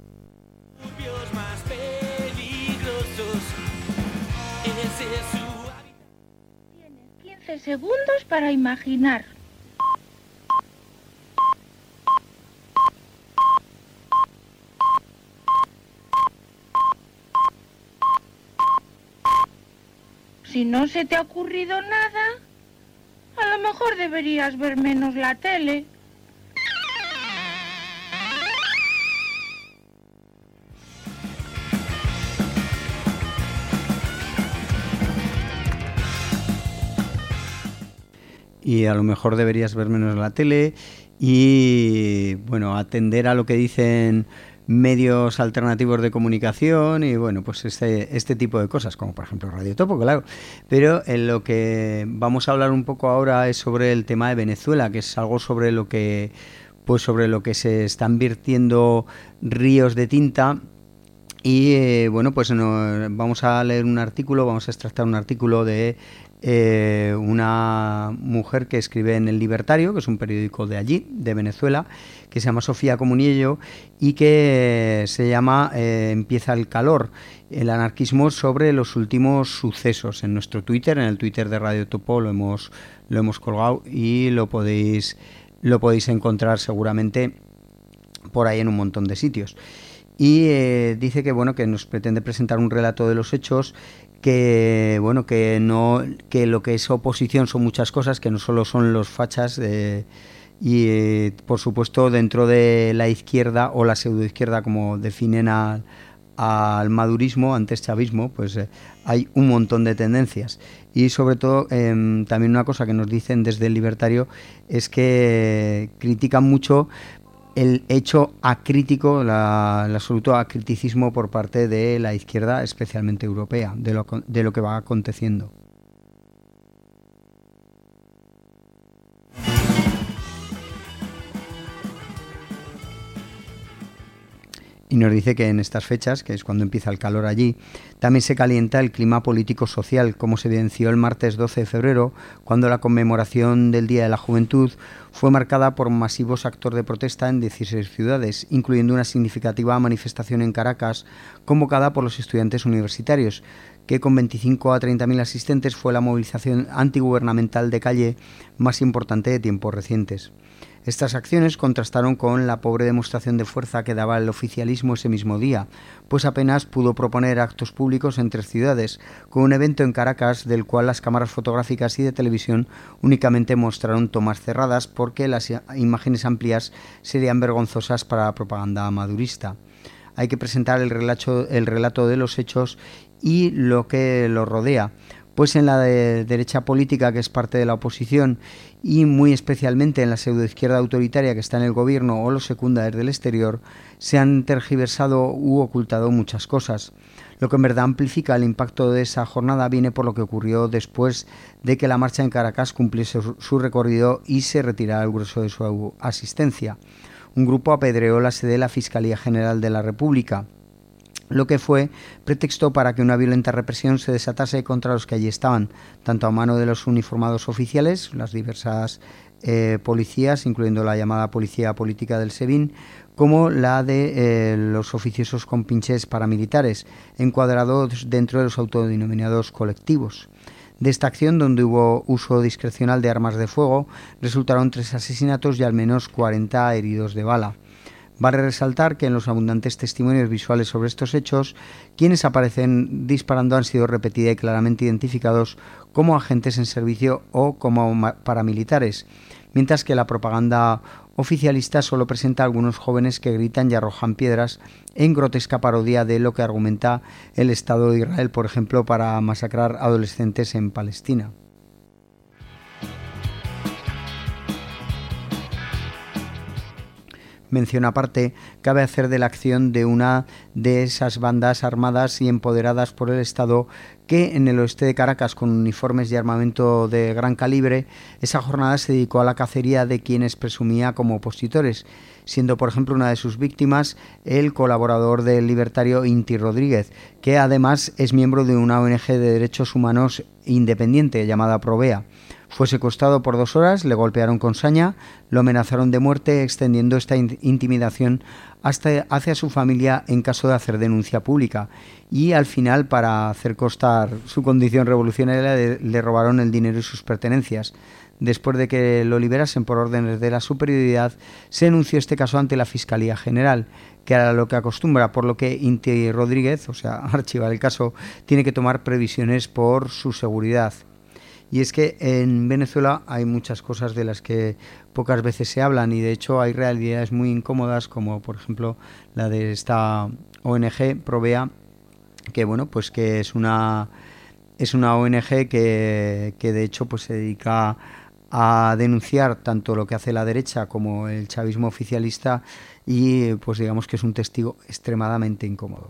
Tienes quince segundos para imaginar. Si no se te ha ocurrido nada, a lo mejor deberías ver menos la tele. Y a lo mejor deberías ver menos la tele y, bueno, atender a lo que dicen medios alternativos de comunicación y bueno, pues este, este tipo de cosas, como por ejemplo Radio Topo, claro. Pero en lo que vamos a hablar un poco ahora es sobre el tema de Venezuela, que es algo sobre lo que pues sobre lo que se están vertiendo ríos de tinta. Y eh, bueno, pues no, vamos a leer un artículo, vamos a extractar un artículo de eh, una mujer que escribe en El Libertario, que es un periódico de allí, de Venezuela, que se llama Sofía Comuniello y que se llama eh, Empieza el calor, el anarquismo sobre los últimos sucesos. En nuestro Twitter, en el Twitter de Radio Topo lo hemos, lo hemos colgado y lo podéis, lo podéis encontrar seguramente por ahí en un montón de sitios. Y eh, dice que bueno que nos pretende presentar un relato de los hechos, que bueno que no que lo que es oposición son muchas cosas, que no solo son los fachas eh, y eh, por supuesto dentro de la izquierda o la pseudoizquierda, como definen al, al madurismo, antes chavismo, pues eh, hay un montón de tendencias. Y sobre todo eh, también una cosa que nos dicen desde El Libertario es que critican mucho el hecho acrítico, la, el absoluto acriticismo por parte de la izquierda, especialmente europea, de lo, de lo que va aconteciendo. Y nos dice que en estas fechas, que es cuando empieza el calor allí, también se calienta el clima político-social, como se evidenció el martes doce de febrero, cuando la conmemoración del Día de la Juventud fue marcada por masivos actos de protesta en dieciséis ciudades, incluyendo una significativa manifestación en Caracas, convocada por los estudiantes universitarios, que con veinticinco a treinta mil asistentes fue la movilización antigubernamental de calle más importante de tiempos recientes. Estas acciones contrastaron con la pobre demostración de fuerza que daba el oficialismo ese mismo día, pues apenas pudo proponer actos públicos en tres ciudades, con un evento en Caracas del cual las cámaras fotográficas y de televisión únicamente mostraron tomas cerradas porque las imágenes amplias serían vergonzosas para la propaganda madurista. Hay que presentar el relato, el relato de los hechos y lo que los rodea, pues en la de derecha política, que es parte de la oposición, y muy especialmente en la pseudoizquierda autoritaria que está en el gobierno o los secunda desde el exterior, se han tergiversado u ocultado muchas cosas. Lo que en verdad amplifica el impacto de esa jornada viene por lo que ocurrió después de que la marcha en Caracas cumpliese su recorrido y se retirara el grueso de su asistencia. Un grupo apedreó la sede de la Fiscalía General de la República, lo que fue pretexto para que una violenta represión se desatase contra los que allí estaban, tanto a mano de los uniformados oficiales, las diversas eh, policías, incluyendo la llamada Policía Política del SEBIN, como la de eh, los oficiosos compinches paramilitares, encuadrados dentro de los autodenominados colectivos. De esta acción, donde hubo uso discrecional de armas de fuego, resultaron tres asesinatos y al menos cuarenta heridos de bala. Vale resaltar que en los abundantes testimonios visuales sobre estos hechos, quienes aparecen disparando han sido repetida y claramente identificados como agentes en servicio o como paramilitares, mientras que la propaganda oficialista solo presenta a algunos jóvenes que gritan y arrojan piedras en grotesca parodia de lo que argumenta el Estado de Israel, por ejemplo, para masacrar adolescentes en Palestina. Mención aparte cabe hacer de la acción de una de esas bandas armadas y empoderadas por el Estado que en el oeste de Caracas, con uniformes y armamento de gran calibre, esa jornada se dedicó a la cacería de quienes presumía como opositores, siendo por ejemplo una de sus víctimas el colaborador del libertario Inti Rodríguez, que además es miembro de una O N G de derechos humanos independiente llamada Provea. Fue secuestrado por dos horas, le golpearon con saña, lo amenazaron de muerte, extendiendo esta in- intimidación hasta hacia su familia en caso de hacer denuncia pública. Y al final, para hacer constar su condición revolucionaria, le, le robaron el dinero y sus pertenencias. Después de que lo liberasen por órdenes de la superioridad, se denunció este caso ante la Fiscalía General, que hará lo que acostumbra, por lo que Inti Rodríguez, o sea, archivar el caso, tiene que tomar previsiones por su seguridad. Y es que en Venezuela hay muchas cosas de las que pocas veces se hablan y de hecho hay realidades muy incómodas, como por ejemplo la de esta O N G Provea, que bueno, pues que es una es una O N G que, que de hecho pues se dedica a denunciar tanto lo que hace la derecha como el chavismo oficialista y pues digamos que es un testigo extremadamente incómodo.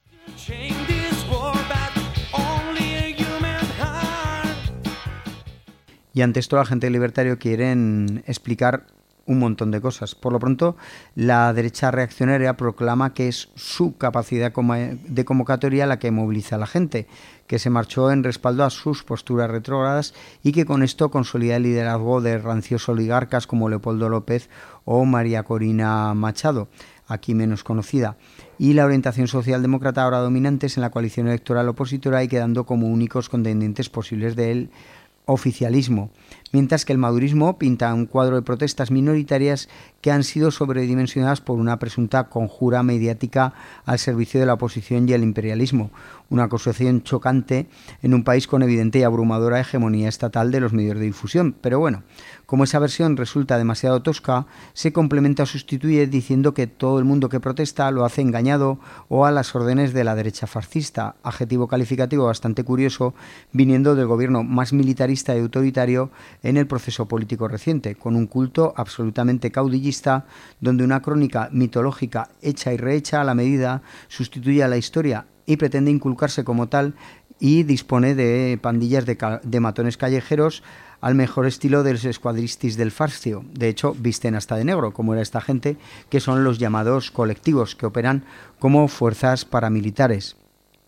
Y ante esto la gente libertario quieren explicar un montón de cosas. Por lo pronto, la derecha reaccionaria proclama que es su capacidad de convocatoria la que moviliza a la gente, que se marchó en respaldo a sus posturas retrógradas y que con esto consolida el liderazgo de rancios oligarcas como Leopoldo López o María Corina Machado, aquí menos conocida, y la orientación socialdemócrata ahora dominantes en la coalición electoral opositora y quedando como únicos contendientes posibles de él oficialismo, mientras que el madurismo pinta un cuadro de protestas minoritarias que han sido sobredimensionadas por una presunta conjura mediática al servicio de la oposición y el imperialismo, una acusación chocante en un país con evidente y abrumadora hegemonía estatal de los medios de difusión. Pero bueno, como esa versión resulta demasiado tosca, se complementa o sustituye diciendo que todo el mundo que protesta lo hace engañado o a las órdenes de la derecha fascista, adjetivo calificativo bastante curioso viniendo del gobierno más militarista y autoritario en el proceso político reciente, con un culto absolutamente caudillista donde una crónica mitológica hecha y rehecha a la medida sustituye a la historia y pretende inculcarse como tal y dispone de pandillas de, ca- de matones callejeros al mejor estilo de los escuadristis del fascio. De hecho, visten hasta de negro, como era esta gente, que son los llamados colectivos, que operan como fuerzas paramilitares.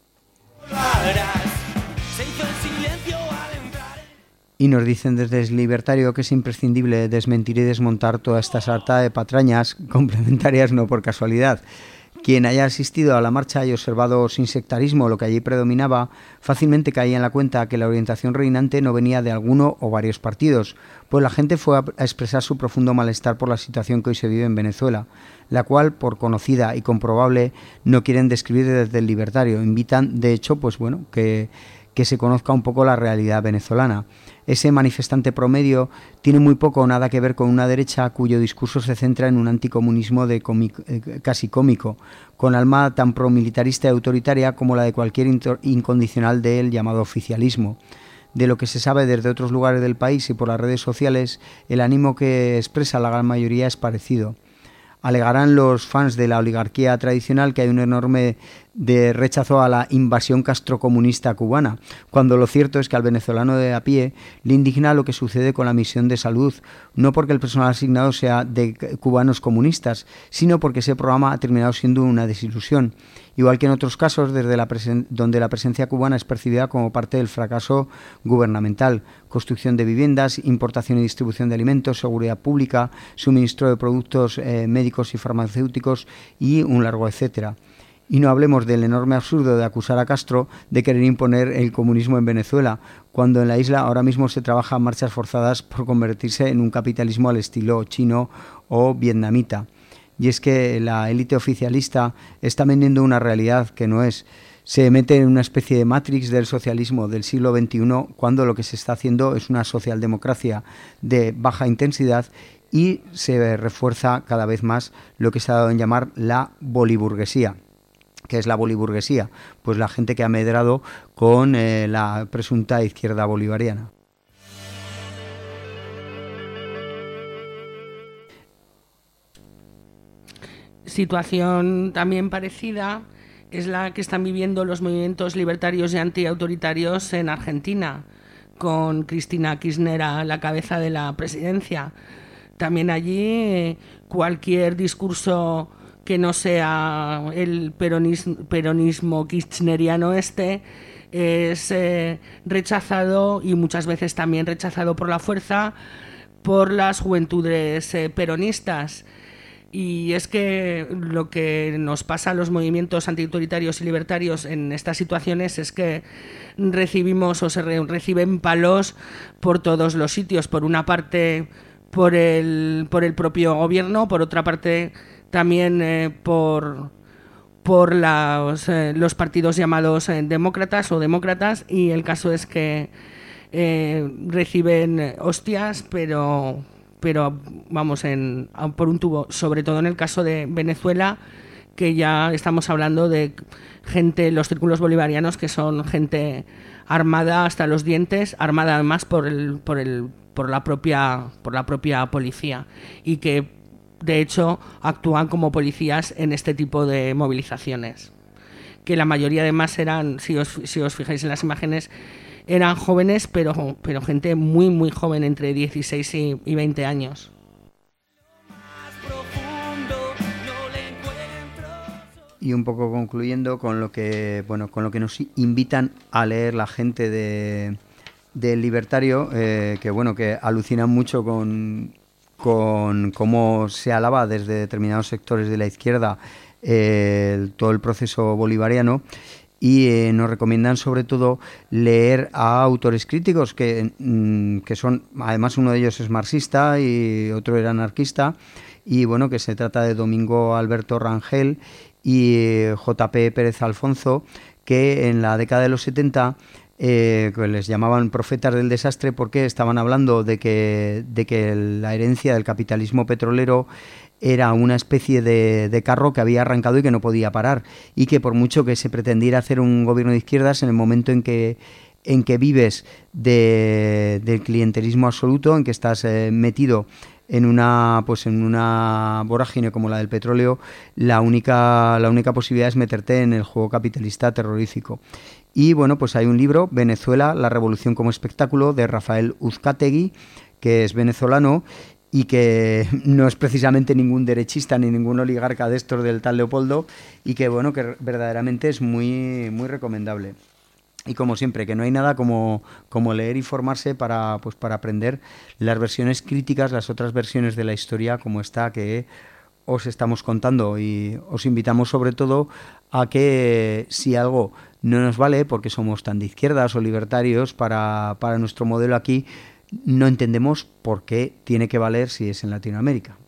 Y nos dicen desde el Libertario que es imprescindible desmentir y desmontar toda esta sarta de patrañas complementarias no por casualidad. Quien haya asistido a la marcha y observado sin sectarismo lo que allí predominaba, fácilmente caía en la cuenta que la orientación reinante no venía de alguno o varios partidos, pues la gente fue a expresar su profundo malestar por la situación que hoy se vive en Venezuela, la cual, por conocida y comprobable, no quieren describir desde el Libertario. Invitan, de hecho, pues bueno, que... que se conozca un poco la realidad venezolana. Ese manifestante promedio tiene muy poco o nada que ver con una derecha cuyo discurso se centra en un anticomunismo de cómico, eh, casi cómico, con alma tan promilitarista y autoritaria como la de cualquier incondicional del llamado oficialismo. De lo que se sabe desde otros lugares del país y por las redes sociales, el ánimo que expresa la gran mayoría es parecido. Alegarán los fans de la oligarquía tradicional que hay un enorme de rechazo a la invasión castrocomunista cubana, cuando lo cierto es que al venezolano de a pie le indigna lo que sucede con la misión de salud, no porque el personal asignado sea de cubanos comunistas, sino porque ese programa ha terminado siendo una desilusión, igual que en otros casos desde la presen- donde la presencia cubana es percibida como parte del fracaso gubernamental, construcción de viviendas, importación y distribución de alimentos, seguridad pública, suministro de productos eh, médicos y farmacéuticos y un largo etcétera. Y no hablemos del enorme absurdo de acusar a Castro de querer imponer el comunismo en Venezuela, cuando en la isla ahora mismo se trabajan marchas forzadas por convertirse en un capitalismo al estilo chino o vietnamita. Y es que la élite oficialista está vendiendo una realidad que no es. Se mete en una especie de matrix del socialismo del siglo veintiuno cuando lo que se está haciendo es una socialdemocracia de baja intensidad y se refuerza cada vez más lo que se ha dado en llamar la boliburguesía. ¿Qué es la boliburguesía? Pues la gente que ha medrado con eh, la presunta izquierda bolivariana. Situación también parecida es la que están viviendo los movimientos libertarios y antiautoritarios en Argentina, con Cristina Kirchner a la cabeza de la presidencia. También allí cualquier discurso que no sea el peronismo, peronismo kirchneriano este es eh, rechazado, y muchas veces también rechazado por la fuerza por las juventudes eh, peronistas. Y es que lo que nos pasa a los movimientos antiautoritarios y libertarios en estas situaciones es que recibimos o se re- reciben palos por todos los sitios. Por una parte, por el, por el propio gobierno, por otra parte también eh, por, por los, eh, los partidos llamados eh, demócratas o demócratas, y el caso es que eh, reciben hostias, pero... pero vamos, en, por un tubo, sobre todo en el caso de Venezuela, que ya estamos hablando de gente, los círculos bolivarianos, que son gente armada hasta los dientes, armada además por el, por el, por la propia, por la propia policía, y que de hecho actúan como policías en este tipo de movilizaciones, que la mayoría además eran, si os, si os fijáis en las imágenes, eran jóvenes, pero, pero gente muy, muy joven, entre dieciséis y, y veinte años. Y un poco concluyendo con lo que, bueno, con lo que nos invitan a leer la gente de, del Libertario, eh, que bueno, que alucinan mucho con, con cómo se alaba desde determinados sectores de la izquierda eh, el, todo el proceso bolivariano. Y eh, nos recomiendan sobre todo leer a autores críticos que, mm, que son, además uno de ellos es marxista y otro era anarquista, y bueno, que se trata de Domingo Alberto Rangel y eh, J P Pérez Alfonso, que en la década de los setenta eh, que les llamaban profetas del desastre, porque estaban hablando de que, de que la herencia del capitalismo petrolero era una especie de, de carro que había arrancado y que no podía parar, y que por mucho que se pretendiera hacer un gobierno de izquierdas, en el momento en que, en que vives de, del clientelismo absoluto, en que estás eh, metido en una, pues en una vorágine como la del petróleo, la única, la única posibilidad es meterte en el juego capitalista terrorífico. Y bueno, pues hay un libro, Venezuela, la revolución como espectáculo, de Rafael Uzcategui, que es venezolano y que no es precisamente ningún derechista ni ningún oligarca de estos del tal Leopoldo, y que bueno, que verdaderamente es muy, muy recomendable. Y como siempre, que no hay nada como, como leer y formarse para, pues, para aprender las versiones críticas, las otras versiones de la historia como esta que os estamos contando, y os invitamos sobre todo a que si algo no nos vale, porque somos tan de izquierdas o libertarios para, para nuestro modelo aquí, no entendemos por qué tiene que valer si es en Latinoamérica.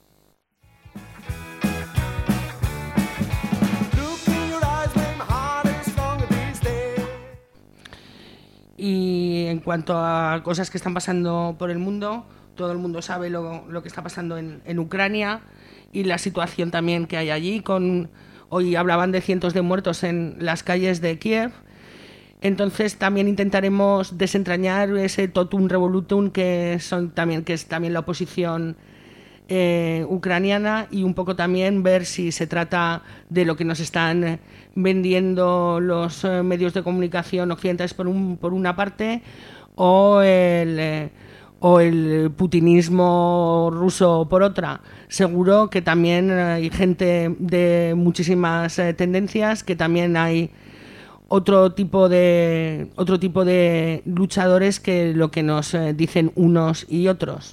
Y en cuanto a cosas que están pasando por el mundo, todo el mundo sabe lo, lo que está pasando en, en Ucrania, y la situación también que hay allí. Con, hoy hablaban de cientos de muertos en las calles de Kiev. Entonces también intentaremos desentrañar ese totum revolutum que son también que es también la oposición eh, ucraniana, y un poco también ver si se trata de lo que nos están vendiendo los eh, medios de comunicación occidentales por un, por una parte, o el eh, o el putinismo ruso por otra. Seguro que también hay gente de muchísimas eh, tendencias, que también hay otro tipo de otro tipo de luchadores que lo que nos eh, dicen unos y otros.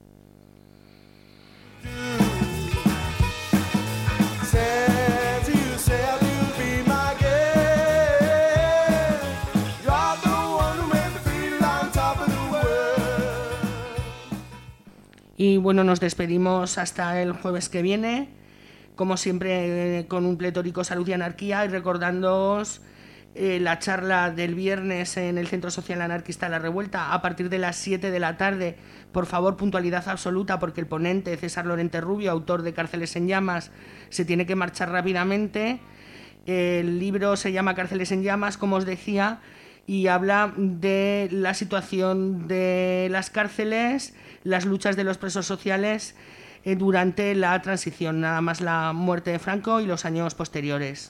Y bueno, nos despedimos hasta el jueves que viene, como siempre, eh, con un pletórico salud y anarquía, y recordándoos eh, la charla del viernes en el Centro Social Anarquista La Revuelta a partir de las siete de la tarde. Por favor, puntualidad absoluta, porque el ponente, César Lorente Rubio, autor de Cárceles en Llamas, se tiene que marchar rápidamente. El libro se llama Cárceles en Llamas, como os decía, y habla de la situación de las cárceles, las luchas de los presos sociales eh, durante la transición, nada más la muerte de Franco y los años posteriores.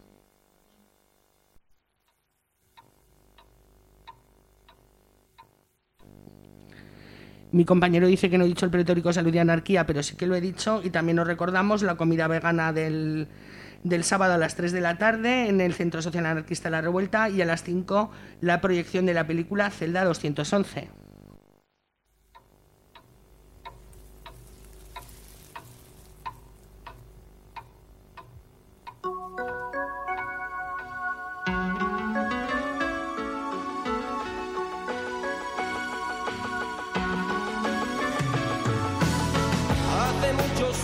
Mi compañero dice que no he dicho el pletórico salud y anarquía, pero sí que lo he dicho, y también nos recordamos la comida vegana del, del sábado a las tres de la tarde en el Centro Social Anarquista La Revuelta, y a las cinco la proyección de la película Celda doscientos once.